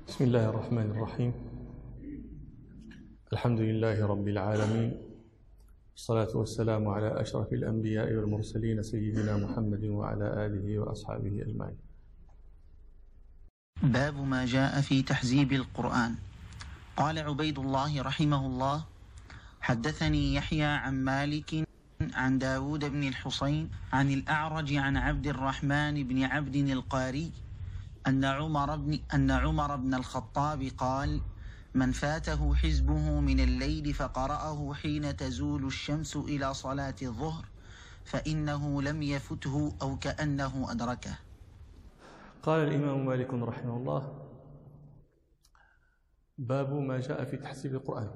بسم الله الرحمن الرحيم. الحمد لله رب العالمين، والصلاة والسلام على أشرف الأنبياء والمرسلين سيدنا محمد وعلى آله وأصحابه أجمعين. باب ما جاء في تحزيب القرآن. قال عبيد الله رحمه الله: حدثني يحيى عن مالك عن داود بن الحصين عن الأعرج عن عبد الرحمن بن عبد القاري أن عمر بن الخطاب قال: من فاته حزبه من الليل فقرأه حين تزول الشمس إلى صلاة الظهر فإنه لم يفته أو كأنه أدركه. قال الإمام مالك رحمه الله: باب ما جاء في تحزيب القرآن.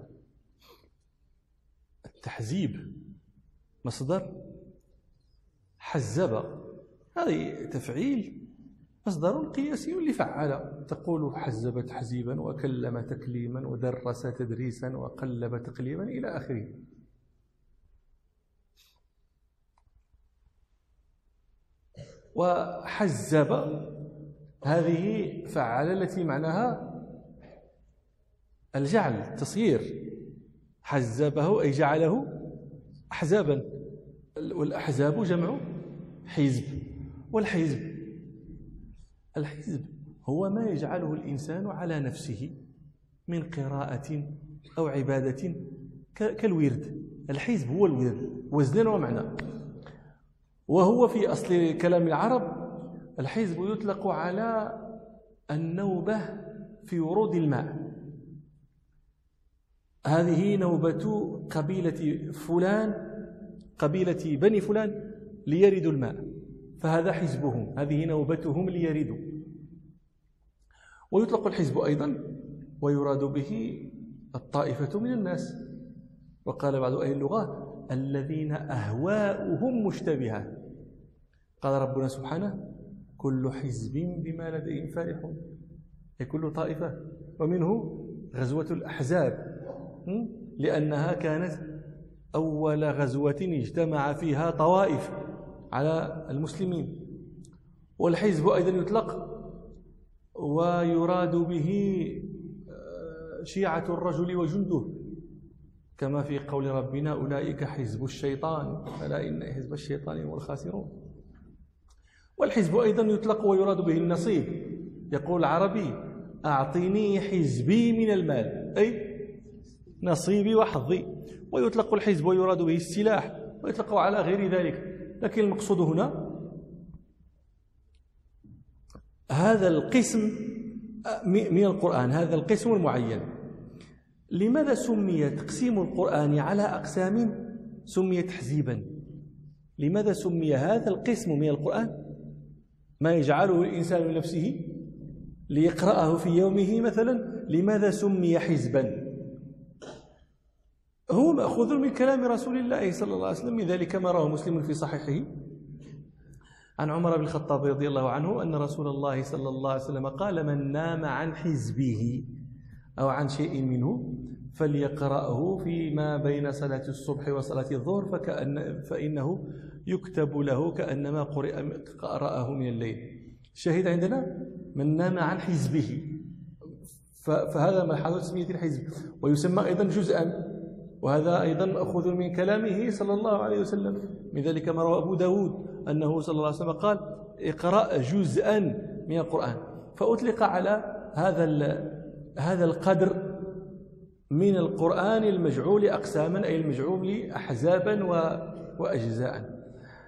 التحزيب مصدر حزب، هذه تفعيل مصدر قياسي لفعل، تقول حزب تحزيبا وكلم تكليما ودرس تدريسا وقلب تقليبا إلى آخره. وحزب هذه فعل التي معناها الجعل، التصيير. حزبه أي جعله أحزابا، والأحزاب جمع حزب. والحزب هو ما يجعله الإنسان على نفسه من قراءة أو عبادة كالورد. الحزب هو الورد وزنا ومعنى، وهو في أصل كلام العرب الحزب يطلق على النوبة في ورود الماء. هذه نوبة قبيلة فلان، قبيلة بني فلان ليردوا الماء، فهذا حزبهم، هذه نوبتهم ليردوا. ويطلق الحزب أيضا ويراد به الطائفة من الناس. وقال بعض أهل اللغة: الذين أهواؤهم مشتبهة. قال ربنا سبحانه: كل حزب بما لديهم فرحون، أي كل طائفة. ومنه غزوة الأحزاب، لأنها كانت أول غزوة اجتمع فيها طوائف على المسلمين. والحزب أيضا يطلق ويراد به شيعة الرجل وجنده، كما في قول ربنا: أولئك حزب الشيطان ألا إن حزب الشيطان هم الخاسرون. والحزب أيضا يطلق ويراد به النصيب. يقول العربي: أعطيني حزبي من المال، أي نصيبي وحظي. ويطلق الحزب ويراد به السلاح، ويطلق على غير ذلك. لكن المقصود هنا هذا القسم من القرآن، هذا القسم المعين. لماذا سمي تقسيم القرآن على أقسام سمي تحزيبا؟ لماذا سمي هذا القسم من القرآن ما يجعله الإنسان لنفسه ليقرأه في يومه مثلا، لماذا سمي حزبا؟ هو مأخوذ من كلام رسول الله صلى الله عليه وسلم، من ذلك ما رواه مسلم في صحيحه عن عمر بن الخطاب رضي الله عنه أن رسول الله صلى الله عليه وسلم قال: من نام عن حزبه أو عن شيء منه فليقرأه فيما بين صلاة الصبح وصلاة الظهر فإنه يكتب له كأنما قرأه من الليل. الشاهد عندنا من نام عن حزبه، فهذا ما حدث تسمية الحزب. ويسمى أيضا جزءا، وهذا أيضا مأخوذ من كلامه صلى الله عليه وسلم. من ذلك ما روى أبو داود أنه صلى الله عليه وسلم قال: اقرأ جزءا من القرآن. فأطلق على هذا القدر من القرآن المجعول أقساما، أي المجعول أحزابا وأجزاء.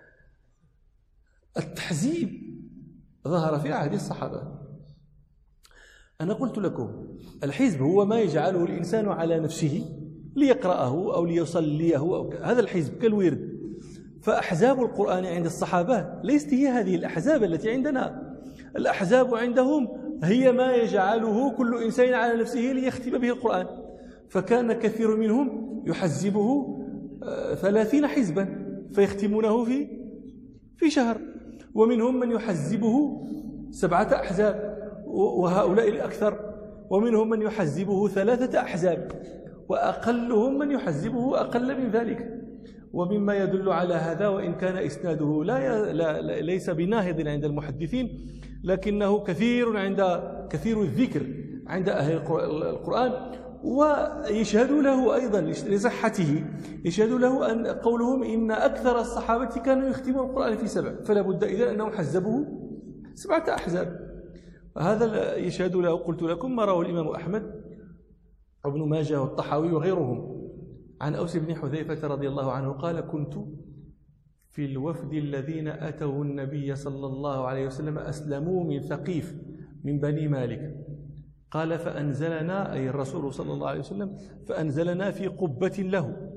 التحزيب ظهر في عهد الصحابة. أنا قلت لكم الحزب هو ما يجعله الإنسان على نفسه ليقرأه أو ليصليه أو هذا الحزب كالورد. فأحزاب القرآن عند الصحابة ليست هي هذه الأحزاب التي عندنا. الأحزاب عندهم هي ما يجعله كل إنسان على نفسه ليختم به القرآن. فكان كثير منهم يحزبه 30 حزبا فيختمونه في شهر، ومنهم من يحزبه 7 أحزاب وهؤلاء الأكثر، ومنهم من يحزبه 3 أحزاب، وأقلهم من يحزبه أقل من ذلك. ومما يدل على هذا، وإن كان إسناده ليس بناهض عند المحدثين، لكنه كثير الذكر عند أهل القرآن، ويشهدوا له أيضا لصحته، يشهدوا له أن قولهم إن أكثر الصحابة كانوا يختمون القرآن في 7، فلا بد إذن أنهم حزبوه 7 أحزاب. هذا يشهد له. قلت لكم ما رواه الإمام أحمد وابن ماجه والطحاوي وغيرهم عن أوس بن حذيفة رضي الله عنه قال: كنت في الوفد الذين أتوا النبي صلى الله عليه وسلم أسلموا من ثقيف من بني مالك. قال: فأنزلنا، أي الرسول صلى الله عليه وسلم، فأنزلنا في قبة له،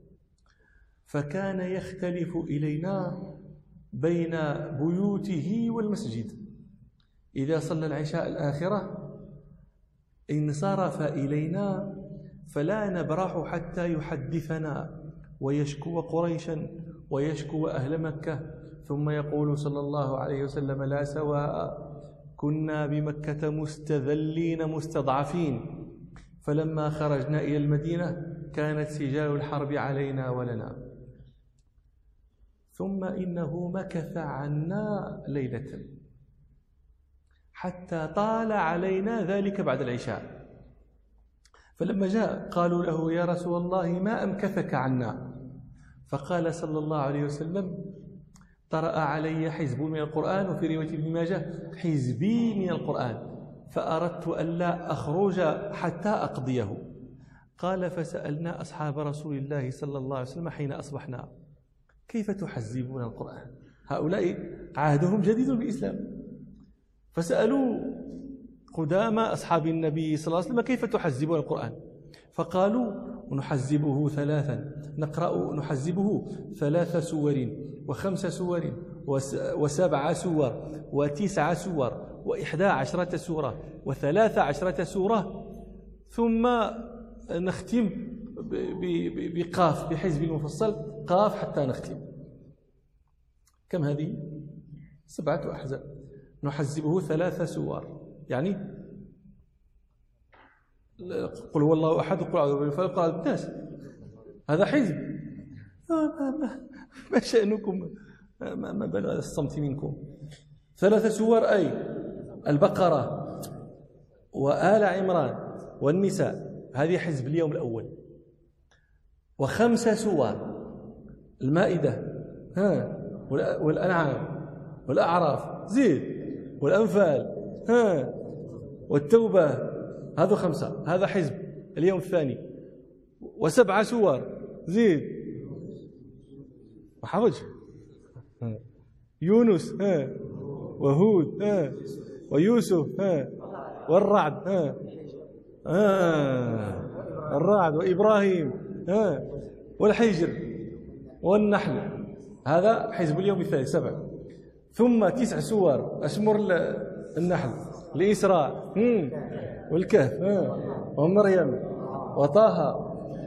فكان يختلف إلينا بين بيوته والمسجد. إذا صلى العشاء الآخرة انصرف إلينا فلا نبرح حتى يحدثنا ويشكو قريشا ويشكو أهل مكة، ثم يقول صلى الله عليه وسلم: لا سواء، كنا بمكة مستذلين مستضعفين، فلما خرجنا إلى المدينة كانت سجال الحرب علينا ولنا. ثم إنه مكث عنا ليلة حتى طال علينا ذلك بعد العشاء، فلما جاء قالوا له: يا رسول الله ما أمكثك عنا؟ فقال صلى الله عليه وسلم: طرأ علي حزب من القرآن، وفي رواية ابن ماجه حزبي من القرآن، فأردت ألا أخرج حتى أقضيه. قال: فسألنا أصحاب رسول الله صلى الله عليه وسلم حين أصبحنا: كيف تحزبون القرآن؟ هؤلاء عهدهم جديد بالإسلام، فسألوا قدام أصحاب النبي صلى الله عليه وسلم: كيف تحزبون القرآن؟ فقالوا: نحزبه 3، نحزبه 3 سور و5 سور و7 سور و9 سور و11 سورة و13 سورة، ثم نختم بقاف، بحزب المفصل قاف حتى نختم. كم هذه؟ 7 أحزاب. نحزبه 3 سور، يعني قل هو الله أحد، قل أعوذ برب الفلق، قل أعوذ بالناس. هذا حزب. ما شأنكم؟ ما بال الصمت منكم؟ 3 سور، أي البقرة وآل عمران والنساء، هذه حزب اليوم الأول. و5 سور: المائدة، والأنعام والأعراف، زيد، والأنفال، والتوبة، هذا 5. هذا حزب اليوم الثاني. و7 سور، زيد، وحفظ يونس، وهود، ويوسف، والرعد، الرعد، وإبراهيم، والحجر، والنحل. هذا حزب اليوم الثاني 7. ثم 9 سور: أشمر النحل، الإسراء، والكهف، ومريم، وطه،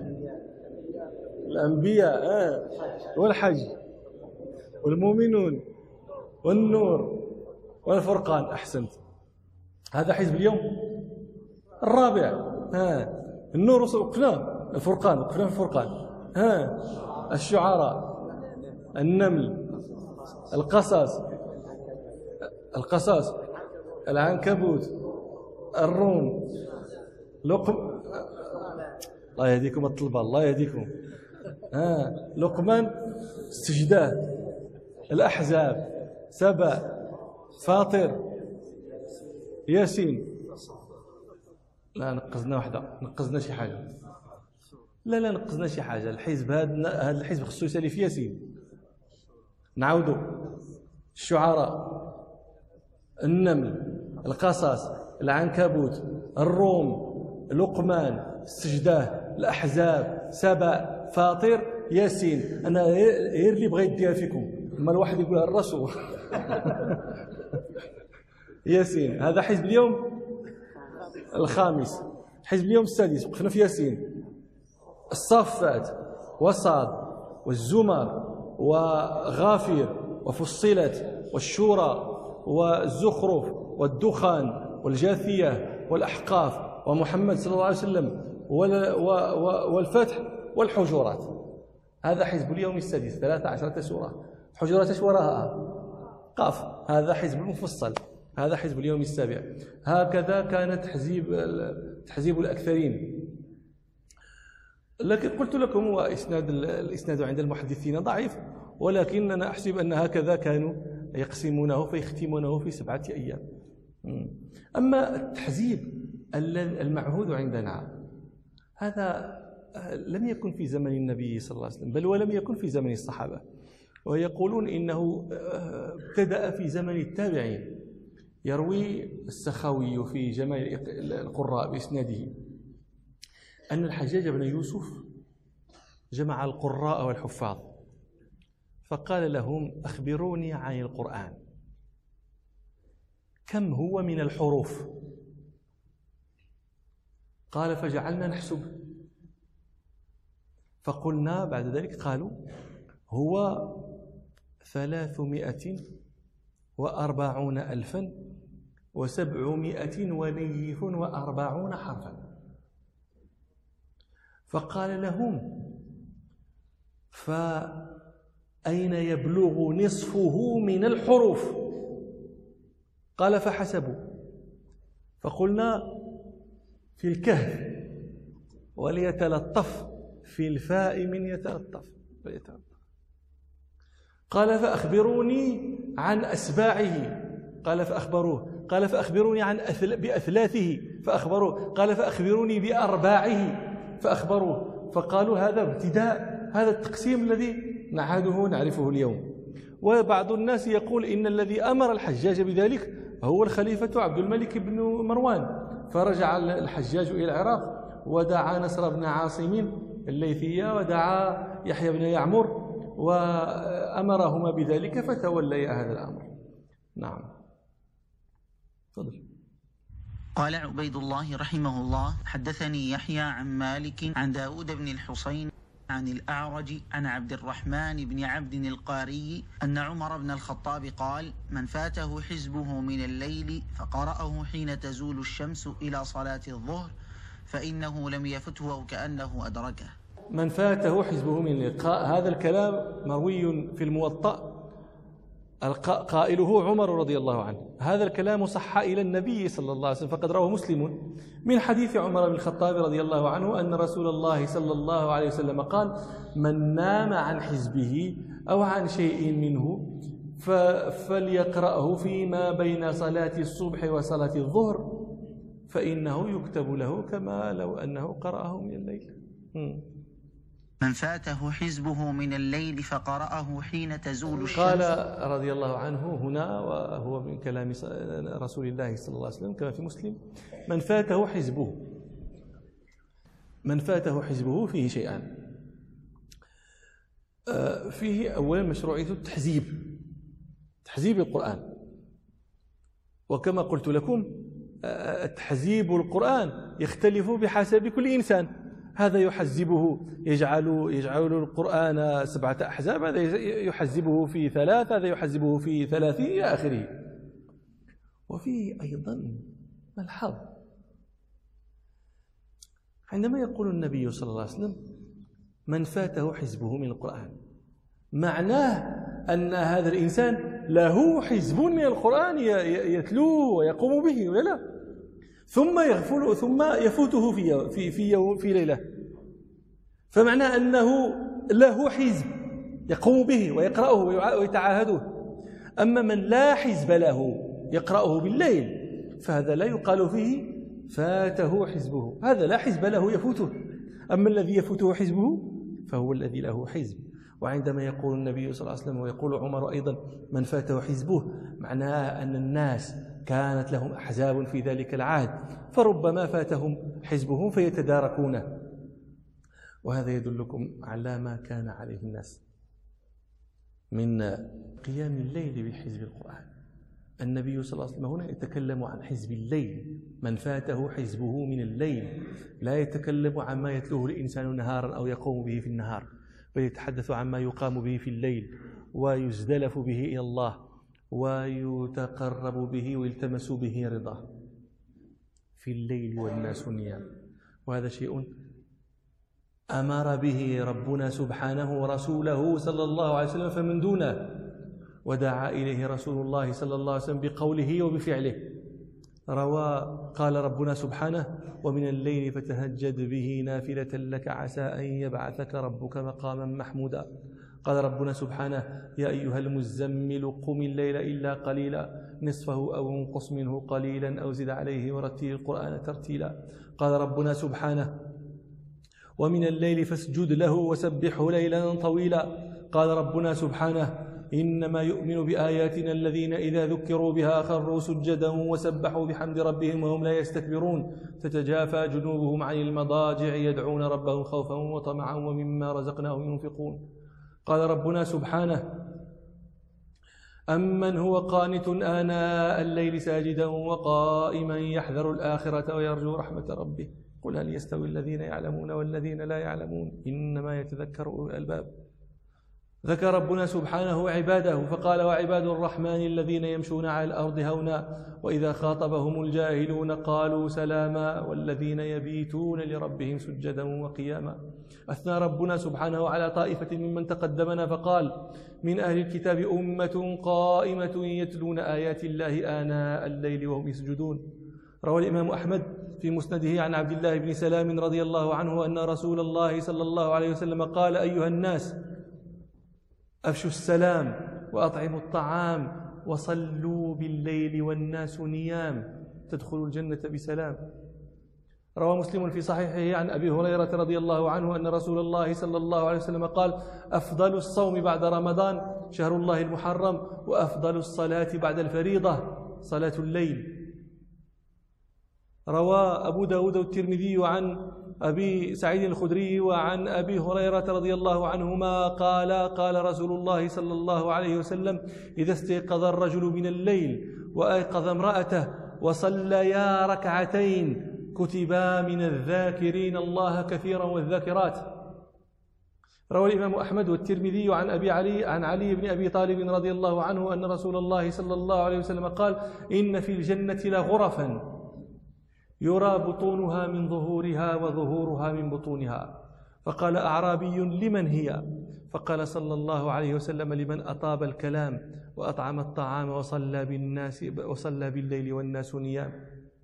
الأنبياء، والحج، والمؤمنون، والنور، والفرقان. أحسنت. هذا حزب اليوم الرابع. النور وقفنا، الفرقان وقفنا في الفرقان، الشعراء، النمل، القصص، العنكبوت، الروم، الله يهديكم الطلبة، الله يهديكم. لقمان، السجدة، الأحزاب، سبأ، فاطر، ياسين. لا نقصنا واحدة، نقصنا شي حاجة. لا نقصنا شي حاجة. الحزب هذا الحزب خصو يسالي في ياسين. نعاودوا: الشعراء، النمل، القصص، العنكبوت، الروم، لقمان، السجدة، الأحزاب، سبأ، فاطر، ياسين. أنا غير اللي بغيت يديها فيكم، أما الواحد يقولها الرسول. ياسين. هذا حزب اليوم الخامس. حزب اليوم السادس وقفنا في ياسين. الصافات، وصاد، والزمر، وغافر، وفصلت، والشورى، والزخرف، والدخان، والجاثية، والأحقاف، ومحمد صلى الله عليه وسلم، والفتح، والحجرات. هذا حزب اليوم السادس، 13 سورة. حجرات ايش وراها؟ قاف. هذا حزب المفصل. هذا حزب اليوم السابع. هكذا كان تحزيب الأكثرين. لكن قلت لكم هو الإسناد عند المحدثين ضعيف، ولكن أنا أحسب أن هكذا كانوا يقسمونه فيختمونه في 7 أيام. أما التحزيب المعهود عندنا هذا لم يكن في زمن النبي صلى الله عليه وسلم، بل ولم يكن في زمن الصحابة، ويقولون إنه ابتدأ في زمن التابعين. يروي السخاوي في جمع القراء بإسناده أن الحجاج بن يوسف جمع القراء والحفاظ فقال لهم: أخبروني عن القرآن، كم هو من الحروف؟ قال: فجعلنا نحسب، فقلنا بعد ذلك قالوا: هو 340,740 حرفا. فقال لهم: فأين يبلغ نصفه من الحروف؟ قال: فحسبوا، فقلنا: في الكهف، وليتلطف في الفاء من يتلطف. قال: فأخبروني عن أسباعه. قال: فأخبروه. قال: فأخبروني عن بأثلاثه. فأخبروه. قال: فأخبروني بأرباعه. فأخبروه. فقالوا: هذا ابتداء، هذا التقسيم الذي نعهده نعرفه اليوم. وبعض الناس يقول إن الذي أمر الحجاج بذلك هو الخليفة عبد الملك بن مروان، فرجع الحجاج إلى العراق ودعا نصر بن عاصم الليثية ودعا يحيى بن يعمر وأمرهما بذلك فتوليا هذا الأمر. نعم، تفضل. قال عبيد الله رحمه الله: حدثني يحيى عن مالك عن داود بن الحصين عن الأعرج عن عبد الرحمن بن عبد القاري أن عمر بن الخطاب قال: من فاته حزبه من الليل فقرأه حين تزول الشمس إلى صلاة الظهر فإنه لم يفته أو كأنه أدركه. من فاته حزبه من الليل، هذا الكلام مروي في الموطأ، قائله عمر رضي الله عنه. هذا الكلام صح إلى النبي صلى الله عليه وسلم، فقد رواه مسلم من حديث عمر بن الخطاب رضي الله عنه أن رسول الله صلى الله عليه وسلم قال: من نام عن حزبه أو عن شيء منه فليقرأه فيما بين صلاة الصبح وصلاة الظهر فإنه يكتب له كما لو أنه قرأه من الليل. من فاته حزبه من الليل فقرأه حين تزول الشمس. قال رضي الله عنه هنا، وهو من كلام رسول الله صلى الله عليه وسلم كما في مسلم: من فاته حزبه. من فاته حزبه فيه شيئان. فيه أولا مشروعية تحزيب القرآن، وكما قلت لكم تحزيب القرآن يختلف بحسب كل إنسان. هذا يحزبه يجعل القرآن 7 أحزاب، هذا يحزبه في 3، هذا يحزبه في 30 إلى آخره. وفيه أيضا ملحظ عندما يقول النبي صلى الله عليه وسلم: من فاته حزبه من القرآن، معناه أن هذا الإنسان له حزب من القرآن يتلوه ويقوم به، ولا لا؟ ثم يغفل، ثم يفوته في ليلة، فمعنى أنه له حزب يقوم به ويقرأه ويتعاهده. أما من لا حزب له يقرأه بالليل فهذا لا يقال فيه فاته حزبه، هذا لا حزب له يفوته. أما الذي يفوته حزبه فهو الذي له حزب. وعندما يقول النبي صلى الله عليه وسلم ويقول عمر أيضا: من فاته حزبه، معناه أن الناس كانت لهم أحزاب في ذلك العهد، فربما فاتهم حزبهم فيتداركونه. وهذا يدلكم على ما كان عليه الناس من قيام الليل بحزب القرآن. النبي صلى الله عليه وسلم هنا يتكلم عن حزب الليل، من فاته حزبه من الليل، لا يتكلم عما يتلوه الإنسان نهارا أو يقوم به في النهار، بل يتحدث عما يقام به في الليل ويزدلف به إلى الله ويتقرب به ويلتمس به رضاه في الليل والناس نيام. وهذا شيء أمر به ربنا سبحانه ورسوله صلى الله عليه وسلم فمن دونه، ودعا إليه رسول الله صلى الله عليه وسلم بقوله وبفعله. قال ربنا سبحانه: ومن الليل فتهجد به نافلة لك عسى أن يبعثك ربك مقاما محمودا. قال ربنا سبحانه: يا أيها المزمل قم الليل إلا قليلا نصفه أو انقص منه قليلا أو زد عليه ورتل القرآن ترتيلا. قال ربنا سبحانه: ومن الليل فاسجد له وسبحه ليلا طويلا. قال ربنا سبحانه: إنما يؤمن بآياتنا الذين إذا ذكروا بها خروا سجدا وسبحوا بحمد ربهم وهم لا يستكبرون تتجافى جنوبهم عن المضاجع يدعون ربهم خوفا وطمعا ومما رزقناهم ينفقون. قال ربنا سبحانه: أمن هو قانت آناء الليل ساجدا وقائما يحذر الآخرة ويرجو رحمة ربه قل هل يستوي الذين يعلمون والذين لا يعلمون إنما يتذكر أولو الألباب. ذكر ربنا سبحانه عباده فقال: وعباد الرحمن الذين يمشون على الأرض هونا وإذا خاطبهم الجاهلون قالوا سلاما والذين يبيتون لربهم سجدا وقياما. أثنى ربنا سبحانه على طائفة ممن تقدمنا فقال: من أهل الكتاب أمة قائمة يتلون آيات الله آناء الليل وهم يسجدون. روى الإمام أحمد في مسنده عن عبد الله بن سلام رضي الله عنه أن رسول الله صلى الله عليه وسلم قال: أيها الناس أفشوا السلام وأطعموا الطعام وصلوا بالليل والناس نيام تدخلوا الجنة بسلام. روى مسلم في صحيحه عن أبي هريرة رضي الله عنه أن رسول الله صلى الله عليه وسلم قال: أفضل الصوم بعد رمضان شهر الله المحرم وأفضل الصلاة بعد الفريضة صلاة الليل. روى أبو داود والترمذي عن أبي سعيد الخدري وعن أبي هريرة رضي الله عنهما قال رسول الله صلى الله عليه وسلم: إذا استيقظ الرجل من الليل وأيقظ امرأته وصليا ركعتين كتبا من الذاكرين الله كثيرا والذاكرات. روى الإمام أحمد والترمذي عن علي بن أبي طالب رضي الله عنه أن رسول الله صلى الله عليه وسلم قال: إن في الجنة لغرفا يرى بطونها من ظهورها وظهورها من بطونها. فقال أعرابي: لمن هي؟ فقال صلى الله عليه وسلم: لمن أطاب الكلام وأطعم الطعام وصلى بالليل والناس نيام.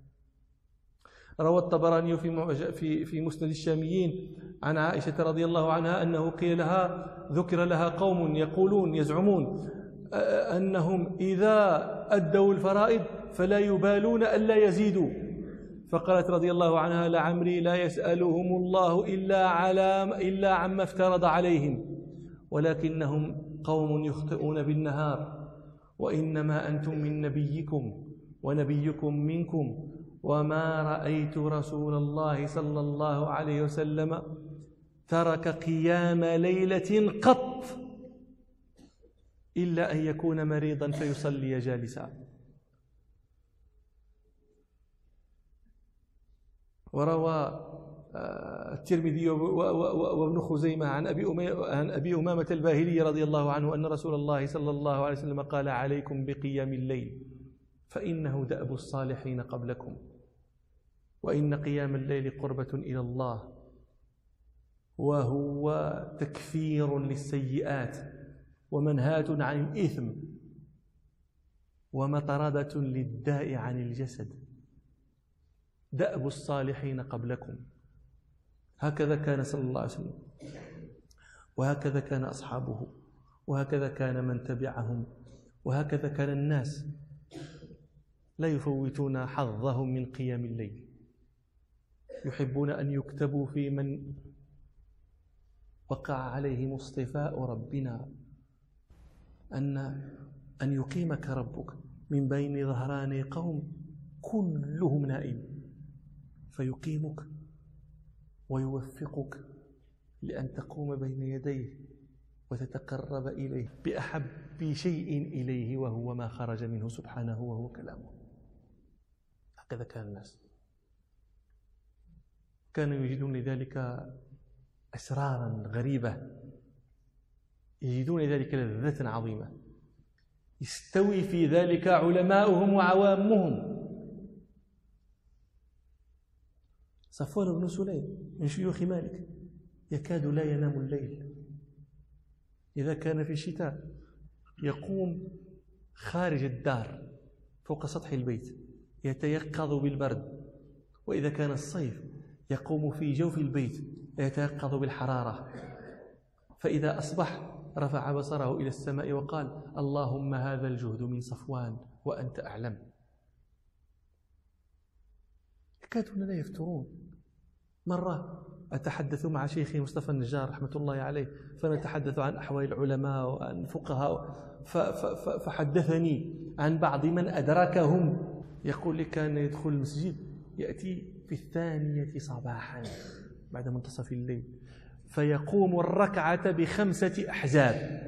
روى الطبراني في مسند الشاميين عن عائشة رضي الله عنها أنه ذكر لها قوم يزعمون أنهم إذا أدوا الفرائض فلا يبالون ألا يزيدوا. فقالت رضي الله عنها: لعمري لا يسألهم الله إلا عما افترض عليهم ولكنهم قوم يخطئون بالنهار وإنما أنتم من نبيكم ونبيكم منكم وما رأيت رسول الله صلى الله عليه وسلم ترك قيام ليلة قط إلا أن يكون مريضا فيصلي جالسا. وروى الترمذي وابن خزيمة عن أبي أمامة الباهلي رضي الله عنه أن رسول الله صلى الله عليه وسلم قال: عليكم بقيام الليل فإنه دأب الصالحين قبلكم وإن قيام الليل قربة إلى الله وهو تكفير للسيئات ومنهاة عن الإثم ومطردة للداء عن الجسد. دأب الصالحين قبلكم. هكذا كان صلى الله عليه وسلم وهكذا كان أصحابه وهكذا كان من تبعهم وهكذا كان الناس لا يفوتون حظهم من قيام الليل. يحبون أن يكتبوا في من وقع عليهم اصطفاء ربنا أن يقيمك ربك من بين ظهراني قوم كلهم نائم فيقيمك ويوفقك لأن تقوم بين يديه وتتقرب إليه بأحب شيء إليه وهو ما خرج منه سبحانه وهو كلامه. هكذا كان الناس، كانوا يجدون لذلك أسرارا غريبة، يجدون ذلك لذة عظيمة، يستوي في ذلك علماؤهم وعوامهم. صفوان بن سليم من شيوخ مالك يكاد لا ينام الليل إذا كان في الشتاء، يقوم خارج الدار فوق سطح البيت يتيقظ بالبرد، وإذا كان الصيف يقوم في جوف البيت يتيقظ بالحرارة، فإذا أصبح رفع بصره إلى السماء وقال: اللهم هذا الجهد من صفوان وأنت أعلم. يكادون لا يفترون. مرة أتحدث مع شيخي مصطفى النجار رحمة الله عليه، فنتحدث عن أحوال العلماء وعن الفقهاء، فحدثني عن بعض من أدركهم، يقول لي كان يدخل المسجد يأتي في 2 صباحا بعد منتصف الليل، فيقوم الركعة ب5 أحزاب،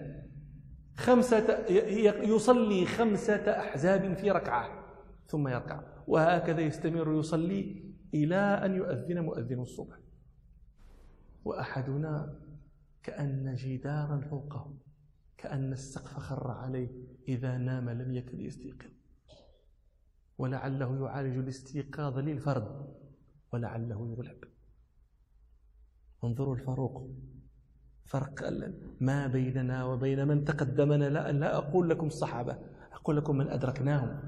يصلي 5 أحزاب في ركعة ثم يركع، وهكذا يستمر يصلي إلى أن يؤذن مؤذن الصبح. وأحدنا كأن جدارا فوقه، كأن السقف خر عليه، إذا نام لم يكد يستيقظ، ولعله يعالج الاستيقاظ للفرد ولعله يغلب. انظروا الفروق، فرق ما بيننا وبين من تقدمنا. لا أقول لكم الصحابة، أقول لكم من أدركناهم.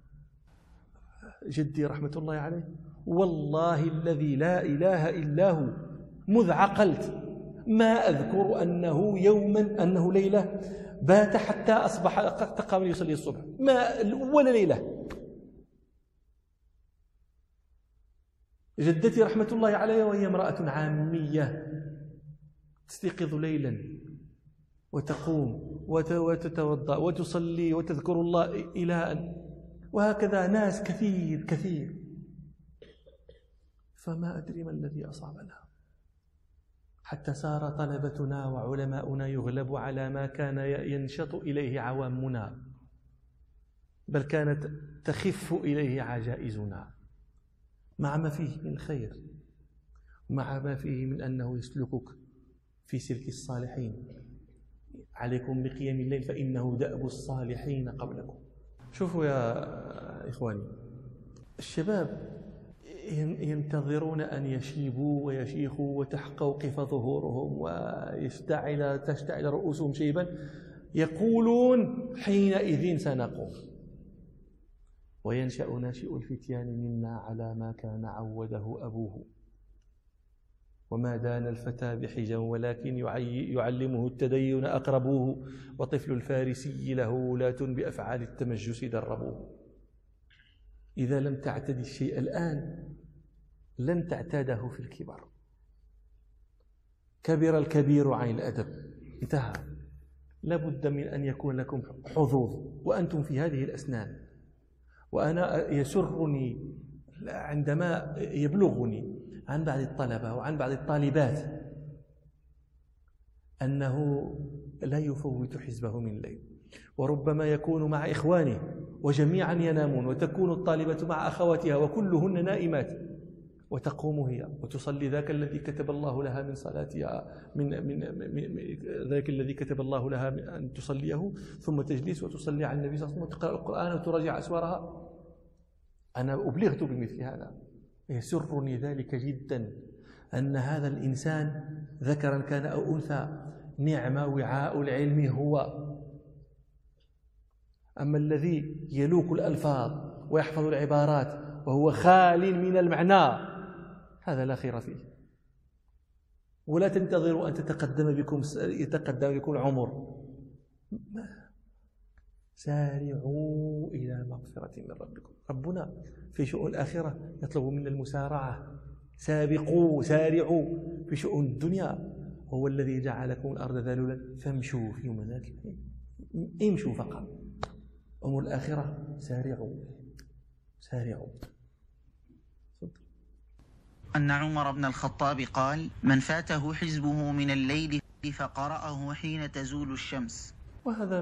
جدي رحمة الله عليه والله الذي لا إله إلا هو مذ عقلت ما أذكر أنه ليلة بات حتى أصبح قام يصلي الصبح، ما ولا ليلة. جدتي رحمة الله عليها وهي امرأة عامية تستيقظ ليلا وتقوم وتتوضأ وتصلي وتذكر الله إلى أن، وهكذا ناس كثير. فما أدري ما الذي أصابنا حتى صار طلبتنا وعلماؤنا يغلب على ما كان ينشط إليه عوامنا، بل كانت تخف إليه عجائزنا، مع ما فيه من الخير، مع ما فيه من أنه يسلكك في سلك الصالحين. عليكم بقيام الليل فإنه دأب الصالحين قبلكم. شوفوا يا إخواني، الشباب ينتظرون أن يشيبوا ويشيخوا وتحقوقف ظهورهم وتشتعل رؤوسهم شيبا، يقولون حينئذ سنقوم. وينشأ ناشئ الفتيان منا على ما كان عوده أبوه، وما دان الفتى بحجا ولكن يعلمه التدين أقربوه، وطفل الفارسي له ولاة بأفعال التمجس دربوه. إذا لم تعتدي الشيء الآن لن تعتاده في الكبر. كبر الكبير عن الأدب، انتهى. لابد من أن يكون لكم حظوظ وأنتم في هذه الأسنان. وأنا يسرني عندما يبلغني عن بعض الطلبة وعن بعض الطالبات أنه لا يفوت حزبه من الليل، وربما يكون مع إخوانه وجميعا ينامون، وتكون الطالبة مع أخواتها وكلهن نائمات، وتقوم هي وتصلي ذاك الذي كتب الله لها من صلاتها، من ذاك الذي كتب الله لها أن تصليه، ثم تجلس وتصلي على النبي صلى الله عليه وسلم وتقرأ القرآن وتراجع أسوارها. أنا أبلغت بمثل هذا، يسرني ذلك جدا، أن هذا الإنسان ذكرا كان أو أنثى نعم وعاء العلم هو. أما الذي يلوك الألفاظ ويحفظ العبارات وهو خال من المعنى، هذا لا خير فيه. ولا تنتظروا أن يتقدم بكم العمر. سارعوا إلى مغفرة من ربكم. ربنا في شؤون الآخرة يطلب منا المسارعة. سابقوا سارعوا. في شؤون الدنيا هو الذي جعلكم الأرض ذلولا فامشوا في مناكبها. امشوا فقط. أمور الآخرة سارعوا. أن عمر بن الخطاب قال: من فاته حزبه من الليل فقرأه حين تزول الشمس. وهذا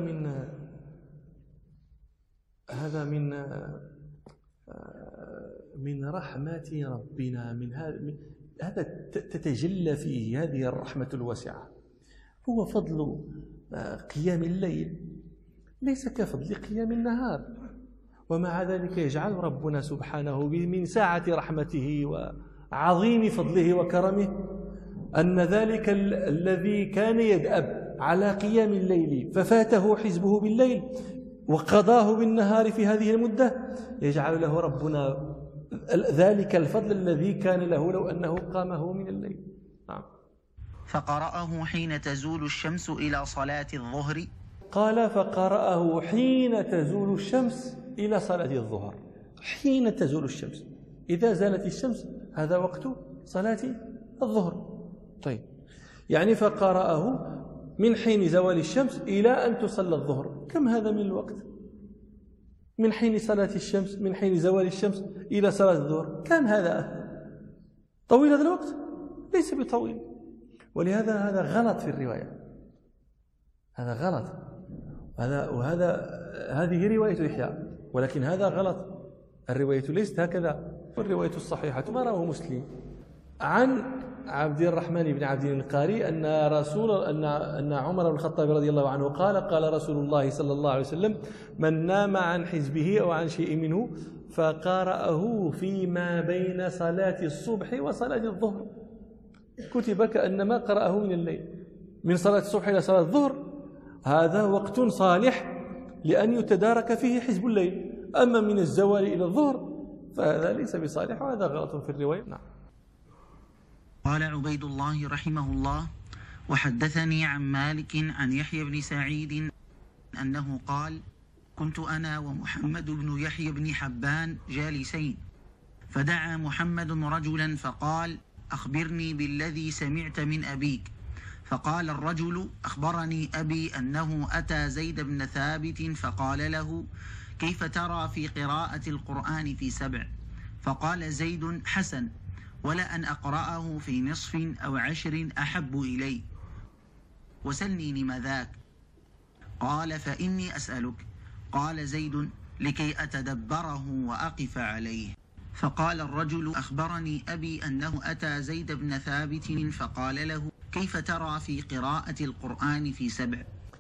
من رحمة ربنا، هذا تتجلى فيه هذه الرحمة الواسعة. هو فضل قيام الليل ليس كفضل قيام النهار، ومع ذلك يجعل ربنا سبحانه من ساعة رحمته وعظيم فضله وكرمه أن ذلك الذي كان يدأب على قيام الليل ففاته حزبه بالليل وقضاه بالنهار في هذه المدة، يجعل له ربنا ذلك الفضل الذي كان له لو أنه قامه من الليل. نعم. فقرأه حين تزول الشمس إلى صلاة الظهر. قال فقرأه حين تزول الشمس إلى صلاة الظهر. حين تزول الشمس، إذا زالت الشمس هذا وقت صلاة الظهر. طيب، يعني فقرأه من حين زوال الشمس إلى أن تصلى الظهر. كم هذا من الوقت؟ من حين صلاة الشمس، من حين زوال الشمس إلى صلاة الظهر، كم هذا؟ طويل هذا الوقت؟ ليس بطويل. ولهذا هذا غلط في الرواية، هذا غلط. هذه رواية يحيى، ولكن هذا غلط. الرواية ليست هكذا، والرواية الصحيحة ما رواه مسلم عن عبد الرحمن بن عبد القاري أن عمر بن الخطاب رضي الله عنه قال رسول الله صلى الله عليه وسلم: من نام عن حزبه أو عن شيء منه فقرأه فيما بين صلاة الصبح وصلاة الظهر كتب كأنما قرأه من الليل. من صلاة الصبح إلى صلاة الظهر هذا وقت صالح لأن يتدارك فيه حزب الليل، أما من الزوال إلى الظهر فهذا ليس بصالح، وهذا غلط في الرواية. نعم. قال عبيد الله رحمه الله: وحدثني عن مالك عن يحيى بن سعيد أنه قال: كنت أنا ومحمد بن يحيى بن حبان جالسين، فدعا محمد رجلا فقال: أخبرني بالذي سمعت من أبيك. فقال الرجل: أخبرني أبي أنه أتى زيد بن ثابت فقال له: كيف ترى في قراءة القرآن في 7؟ فقال زيد: حسن، ولا أن أقرأه في نصف أو 10 أحب إلي، وسلني لما ذاك. قال: فإني أسألك. قال زيد: لكي أتدبره وأقف عليه. فقال الرجل: أخبرني أبي أنه أتى زيد بن ثابت فقال له: كيف ترى في قراءة القرآن في 7؟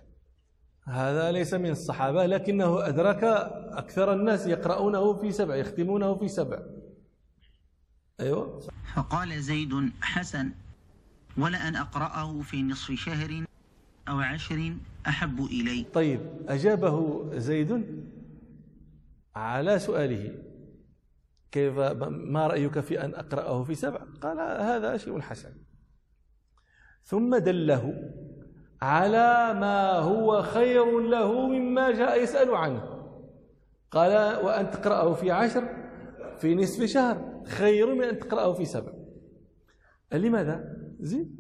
هذا ليس من الصحابة، لكنه أدرك أكثر الناس يقرؤونه في 7، يختمونه في 7. أيوة. فقال زيد: حسن، ولا أن أقرأه في نصف شهر أو 10 أحب إلي. طيب، أجابه زيد على سؤاله: كيف، ما رأيك في أن أقرأه في 7؟ قال: هذا شيء حسن. ثم دله على ما هو خير له مما جاء يسأل عنه. قال: وأن تقرأه في 10 في نصف شهر خير من أن تقرأه في 7. لماذا؟ زين.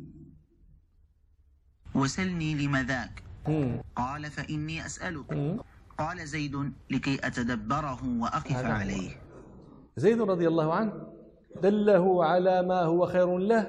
وسلني لما ذاك. قال: فإني أسألك. قال زيد: لكي أتدبره وأقف عليه. زيد رضي الله عنه دله على ما هو خير له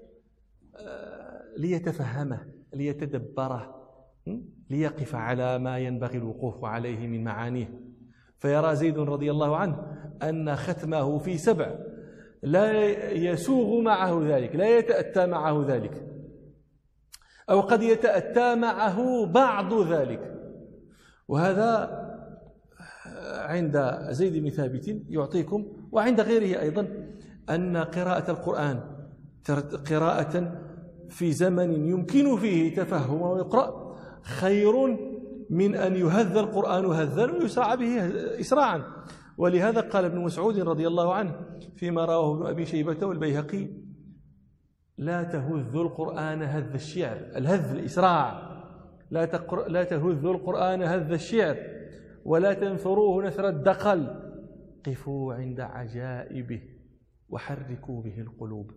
ليتفهمه، ليتدبره، ليقف على ما ينبغي الوقوف عليه من معانيه. فيرى زيد رضي الله عنه أن ختمه في 7 لا يسوغ معه ذلك، لا يتأتى معه ذلك، أو قد يتأتى معه بعض ذلك. وهذا عند زيد بن ثابت يعطيكم، وعند غيره أيضا، أن قراءة القرآن قراءة في زمن يمكن فيه تفهمه ويقرأ خير من أن يهذ القرآن هذا ويسرع به إسراعا. ولهذا قال ابن مسعود رضي الله عنه فيما رواه ابن أبي شيبة والبيهقي: لا تهذ القرآن هذ الشعر. الهذ الإسراع. لا تهذ القرآن هذ الشعر ولا تنثروه نثر الدقل، قفوا عند عجائبه وحركوا به القلوب.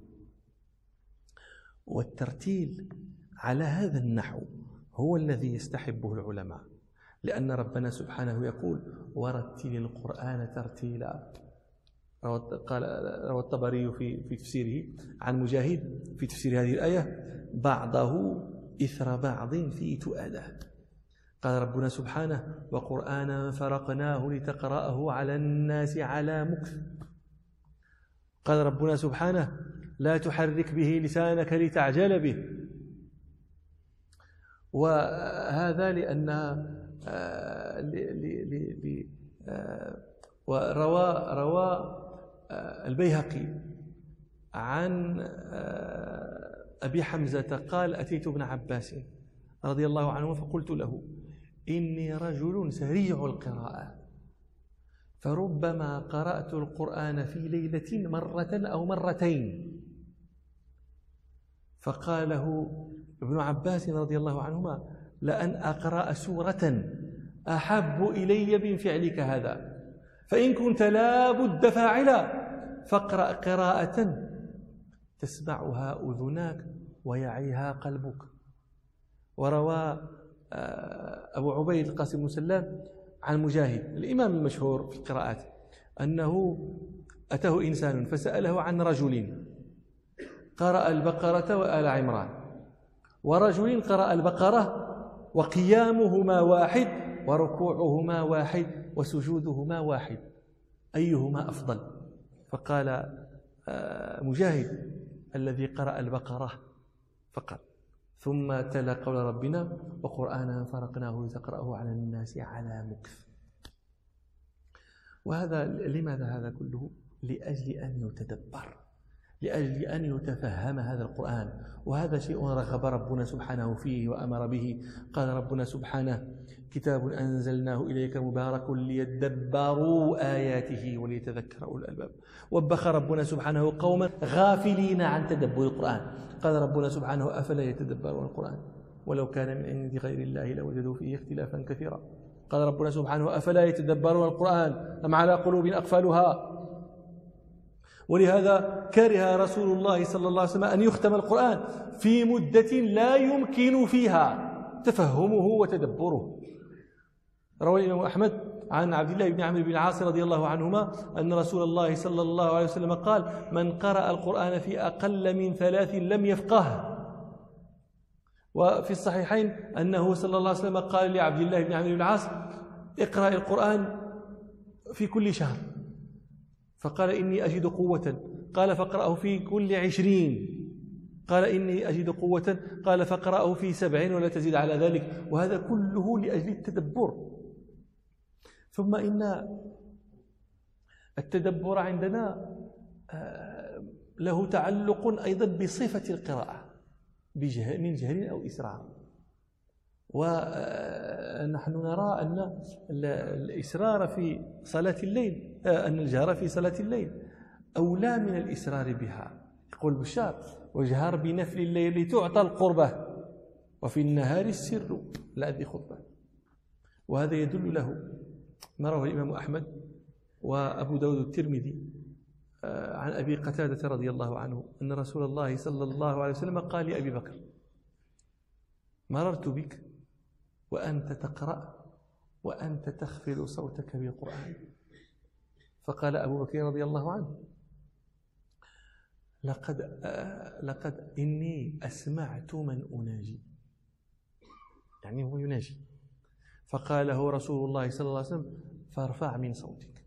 والترتيل على هذا النحو هو الذي يستحبه العلماء، لأن ربنا سبحانه يقول: ورتل القرآن ترتيلا. روى الطبري في تفسيره عن مجاهد في تفسير هذه الآية: بعضه إثر بعض في تؤده. قال ربنا سبحانه: وقرآنا فرقناه لتقرأه على الناس على مكث. قال ربنا سبحانه: لا تحرك به لسانك لتعجل به. وهذا لأن روى البيهقي عن أبي حمزة قال: أتيت ابن عباس رضي الله عنه فقلت له: إني رجل سريع القراءة، فربما قرأت القرآن في ليلة مرة أو مرتين. فقال له ابن عباس رضي الله عنهما: لأن أقرأ سورة أحب إلي من فعلك هذا، فإن كنت لا بد فاعلا فاقرأ قراءة تسمعها أذناك ويعيها قلبك. وروى أبو عبيد القاسم بن سلام عن مجاهد الإمام المشهور في القراءات أنه أتاه إنسان فسأله عن رجل قرأ البقرة وآل عمران، ورجل قرأ البقرة وقيامهما واحد وركوعهما واحد وسجودهما واحد، أيهما أفضل؟ فقال مجاهد: الذي قرأ البقرة فقط. ثم تلا قول ربنا: وقرآنا فرقناه لتقرأه على الناس على مكث. وهذا لماذا هذا كله؟ لأجل أن يتدبر، لأجل أن يتفهم هذا القرآن. وهذا شيء رغب ربنا سبحانه فيه وأمر به. قال ربنا سبحانه: كتاب أنزلناه إليك مبارك ليدبروا آياته وليتذكر أولو الألباب. وبخ ربنا سبحانه قوما غافلين عن تدبر القرآن. قال ربنا سبحانه: أفلا يتدبرون القرآن ولو كان من عند غير الله لوجدوا فيه اختلافا كثيرا. قال ربنا سبحانه: أفلا يتدبرون القرآن أم على قلوب أقفالها. ولهذا كره رسول الله صلى الله عليه وسلم أن يختم القرآن في مدة لا يمكن فيها تفهمه وتدبره. روى الإمام أحمد عن عبد الله بن عمرو بن العاص رضي الله عنهما أن رسول الله صلى الله عليه وسلم قال: من قرأ القرآن في أقل من 3 لم يفقه. وفي الصحيحين أنه صلى الله عليه وسلم قال لعبد الله بن عمرو بن العاص: اقرأ القرآن في كل شهر. فقال: إني أجد قوة. قال: فاقرأه في كل 20. قال: إني أجد قوة. قال: فاقرأه في 70 ولا تزيد على ذلك. وهذا كله لأجل التدبر. ثم إن التدبر عندنا له تعلق أيضا بصفة القراءة من جهل أو إسرار. ونحن نرى أن الإسرار في صلاة الليل أن الجهر في صلاة الليل أولى من الإسرار بها. يقول بشار: واجهر بنفل الليل تعطى القربة وفي النهار السر لا ذي خطبة. وهذا يدل له ما رواه الإمام أحمد وأبو داود الترمذي عن أبي قتادة رضي الله عنه أن رسول الله صلى الله عليه وسلم قال لأبي بكر: مررت بك وأنت تقرأ وأنت تخفض صوتك بالقرآن. فقال أبو بكر رضي الله عنه: لقد إني أسمعت من أناجي، يعني هو يناجي. فقال له رسول الله صلى الله عليه وسلم: فارفع من صوتك.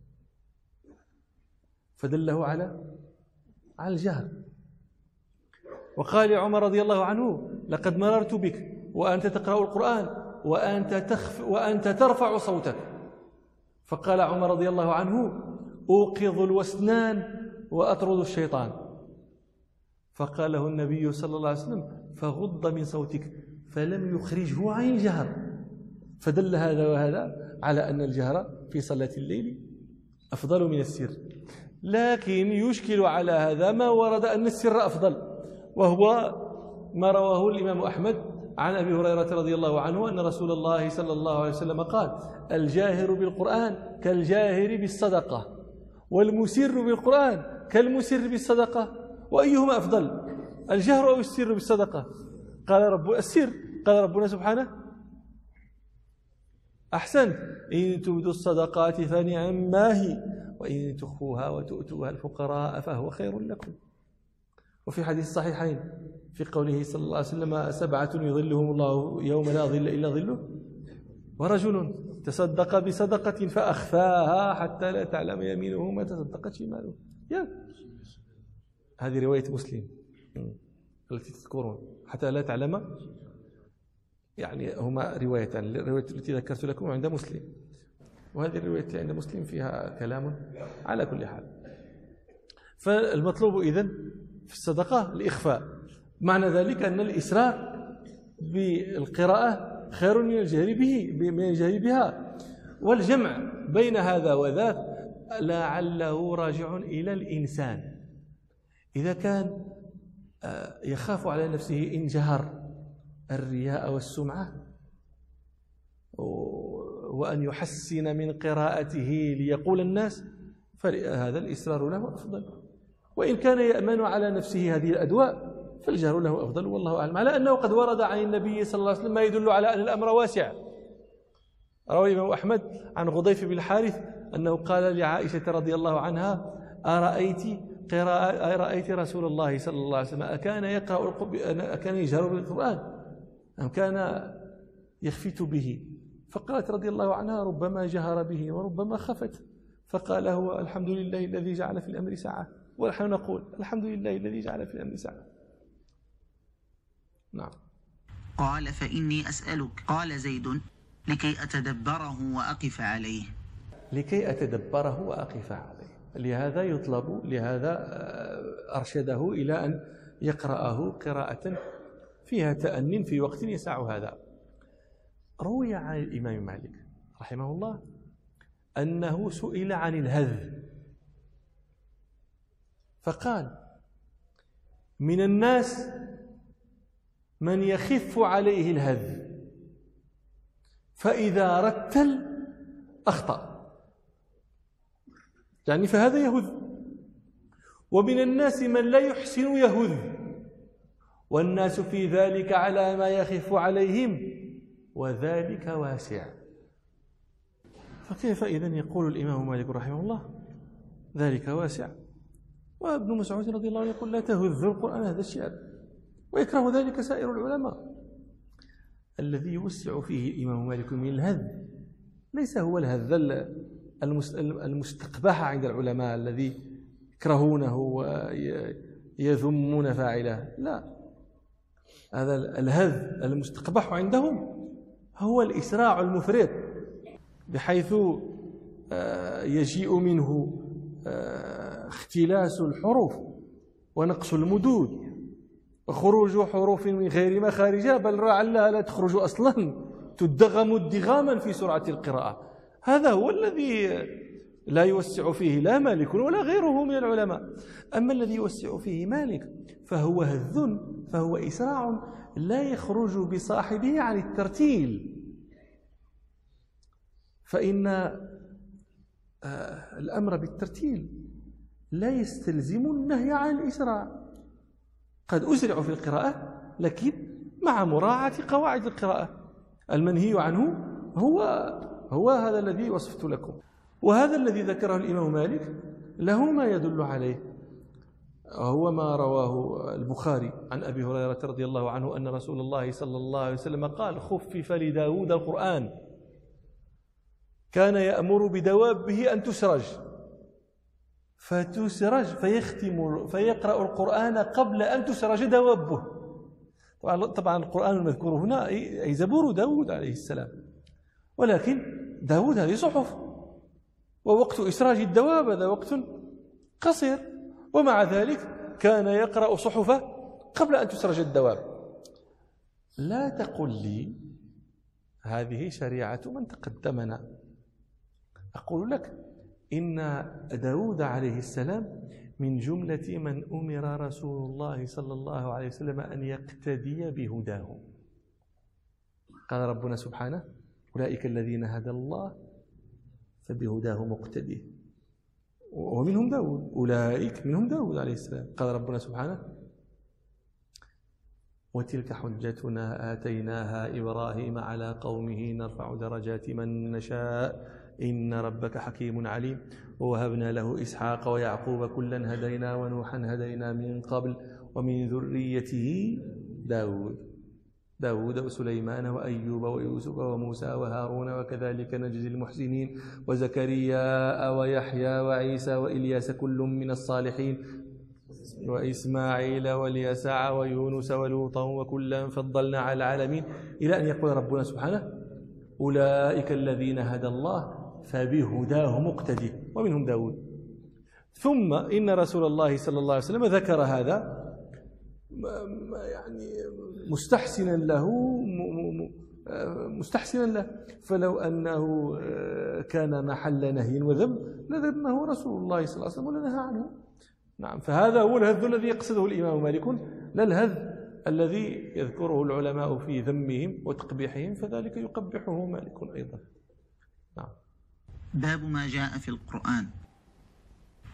فدله على الجهر. وقال عمر رضي الله عنه: لقد مررت بك وأنت تقرأ القرآن وأنت ترفع صوتك. فقال عمر رضي الله عنه: أوقظ الوسنان وأطرد الشيطان. فقال له النبي صلى الله عليه وسلم: فغض من صوتك، فلم يخرجه عن الجهر. فدل هذا وهذا على أن الجهر في صلاة الليل أفضل من السر. لكن يشكل على هذا ما ورد أن السر أفضل، وهو ما رواه الإمام أحمد عن أبي هريرة رضي الله عنه أن رسول الله صلى الله عليه وسلم قال: الجاهر بالقرآن كالجاهر بالصدقة، والمسر بالقرآن كالمسر بالصدقة، وأيهما أفضل، الجهر أو السر بالصدقة؟ قال السر. قال ربنا سبحانه: أحسن، إن تبدوا الصدقات فنعم ما هي، وإن تخفوها وتؤتوها الفقراء فهو خير لكم. وفي حديث الصحيحين في قوله صلى الله عليه وسلم: 7 يظلهم الله يوم لا ظل إلا ظله، ورجل تصدق بصدقة فأخفاها حتى لا تعلم يمينه ما تصدقت شماله. هذه رواية مسلم التي تذكرون، حتى لا تعلم، يعني هما روايتان، الرواية التي ذكرت لكم عند مسلم، وهذه الرواية التي عند مسلم فيها كلام. على كل حال، فالمطلوب إذن في الصدقة الإخفاء. معنى ذلك أن الإسرار بالقراءة خير من الجهر بها. والجمع بين هذا وذاك لعله راجع إلى الإنسان إذا كان يخاف على نفسه إن جهر الرياء والسمعة وأن يحسن من قراءته ليقول الناس، فهذا الإصرار له أفضل. وإن كان يأمن على نفسه هذه الأدواء فالجهر له أفضل، والله أعلم. على أنه قد ورد عن النبي صلى الله عليه وسلم ما يدل على أن الأمر واسع. روى الإمام أحمد عن غضيف بن الحارث أنه قال لعائشة رضي الله عنها: أرأيت رسول الله صلى الله عليه وسلم أكان يجهر بالقرآن أم كان يخفت به؟ فقالت رضي الله عنها: ربما جهر به وربما خفت. فقال: هو الحمد لله الذي جعل في الأمر ساعة. ونحن نقول الحمد لله الذي جعل في الأمر ساعة. نعم. قال: فإني أسألك. قال زيد: لكي أتدبره وأقف عليه. لكي أتدبره وأقف عليه، لهذا يطلب، لهذا أرشده إلى أن يقرأه قراءة فيها تأنٍ في وقت يسع هذا. روي عن الإمام مالك رحمه الله أنه سئل عن الهذ فقال: من الناس من يخف عليه الهذ فإذا رتل أخطأ، يعني فهذا يهذ. ومن الناس من لا يحسن يهذ، والناس في ذلك على ما يخف عليهم وذلك واسع. فكيف إذن يقول الإمام مالك رحمه الله ذلك واسع، وابن مسعود رضي الله عنه يقول: لا تهذ القرآن هذا الشعر، ويكره ذلك سائر العلماء. الذي يوسع فيه الإمام مالك من الهذ ليس هو الهذ المستقبح عند العلماء الذي يكرهونه ويذمون فاعله، لا، هذا الهذ المستقبح عندهم هو الإسراع المفرط، بحيث يجيء منه اختلاس الحروف ونقص المدود وخروج حروف من غير مخارجها، بل لعلها لا تخرج أصلا، تدغم ادغاما في سرعة القراءة. هذا هو الذي لا يوسع فيه لا مالك ولا غيره من العلماء. أما الذي يوسع فيه مالك فهو هذ، فهو إسراع لا يخرج بصاحبه عن الترتيل، فإن الأمر بالترتيل لا يستلزم النهي عن الإسراع. قد أسرع في القراءة لكن مع مراعاة قواعد القراءة. المنهي عنه هو هذا الذي وصفت لكم، وهذا الذي ذكره الإمام مالك له ما يدل عليه، هو ما رواه البخاري عن أبي هريرة رضي الله عنه أن رسول الله صلى الله عليه وسلم قال: خفف لداود القرآن، كان يأمر بدوابه أن تسرج فتسرج فيقرأ القرآن قبل أن تسرج دوابه. طبعا القرآن المذكور هنا أي زبور داود عليه السلام، ولكن داود هذه صحف، ووقت إسراج الدواب هذا وقت قصير، ومع ذلك كان يقرأ صحفه قبل أن تسرج الدواب. لا تقل لي هذه شريعة من تقدمنا، أقول لك إن داود عليه السلام من جملة من أمر رسول الله صلى الله عليه وسلم أن يقتدي بهداه. قال ربنا سبحانه: أولئك الذين هدى الله فبهداه مقتدي، ومنهم داود، أولئك منهم داود عليه السلام. قال ربنا سبحانه: وتلك حجتنا آتيناها إبراهيم على قومه نرفع درجات من نشاء إن ربك حكيم عليم. ووهبنا له إسحاق ويعقوب كلا هدينا ونوحا هدينا من قبل ومن ذريته داود وسليمان وأيوب ويوسف وموسى وهارون وكذلك نجزي المحسنين وزكريا ويحيى وعيسى وإلياس كل من الصالحين وإسماعيل واليسع ويونس ولوطا وكلا فضلنا على العالمين، إلى أن يقول ربنا سبحانه: أولئك الذين هدى الله فبهداه مقتدي، ومنهم داود. ثم إن رسول الله صلى الله عليه وسلم ذكر هذا يعني مستحسنا له، فلو أنه كان محل نهي وذم لذمه رسول الله صلى الله عليه وسلم ولنهى عنه. نعم، فهذا هو الهذ الذي يقصده الإمام مالك، لا الهذ الذي يذكره العلماء في ذمهم وتقبيحهم، فذلك يقبحه مالك أيضا. نعم. باب ما جاء في القرآن.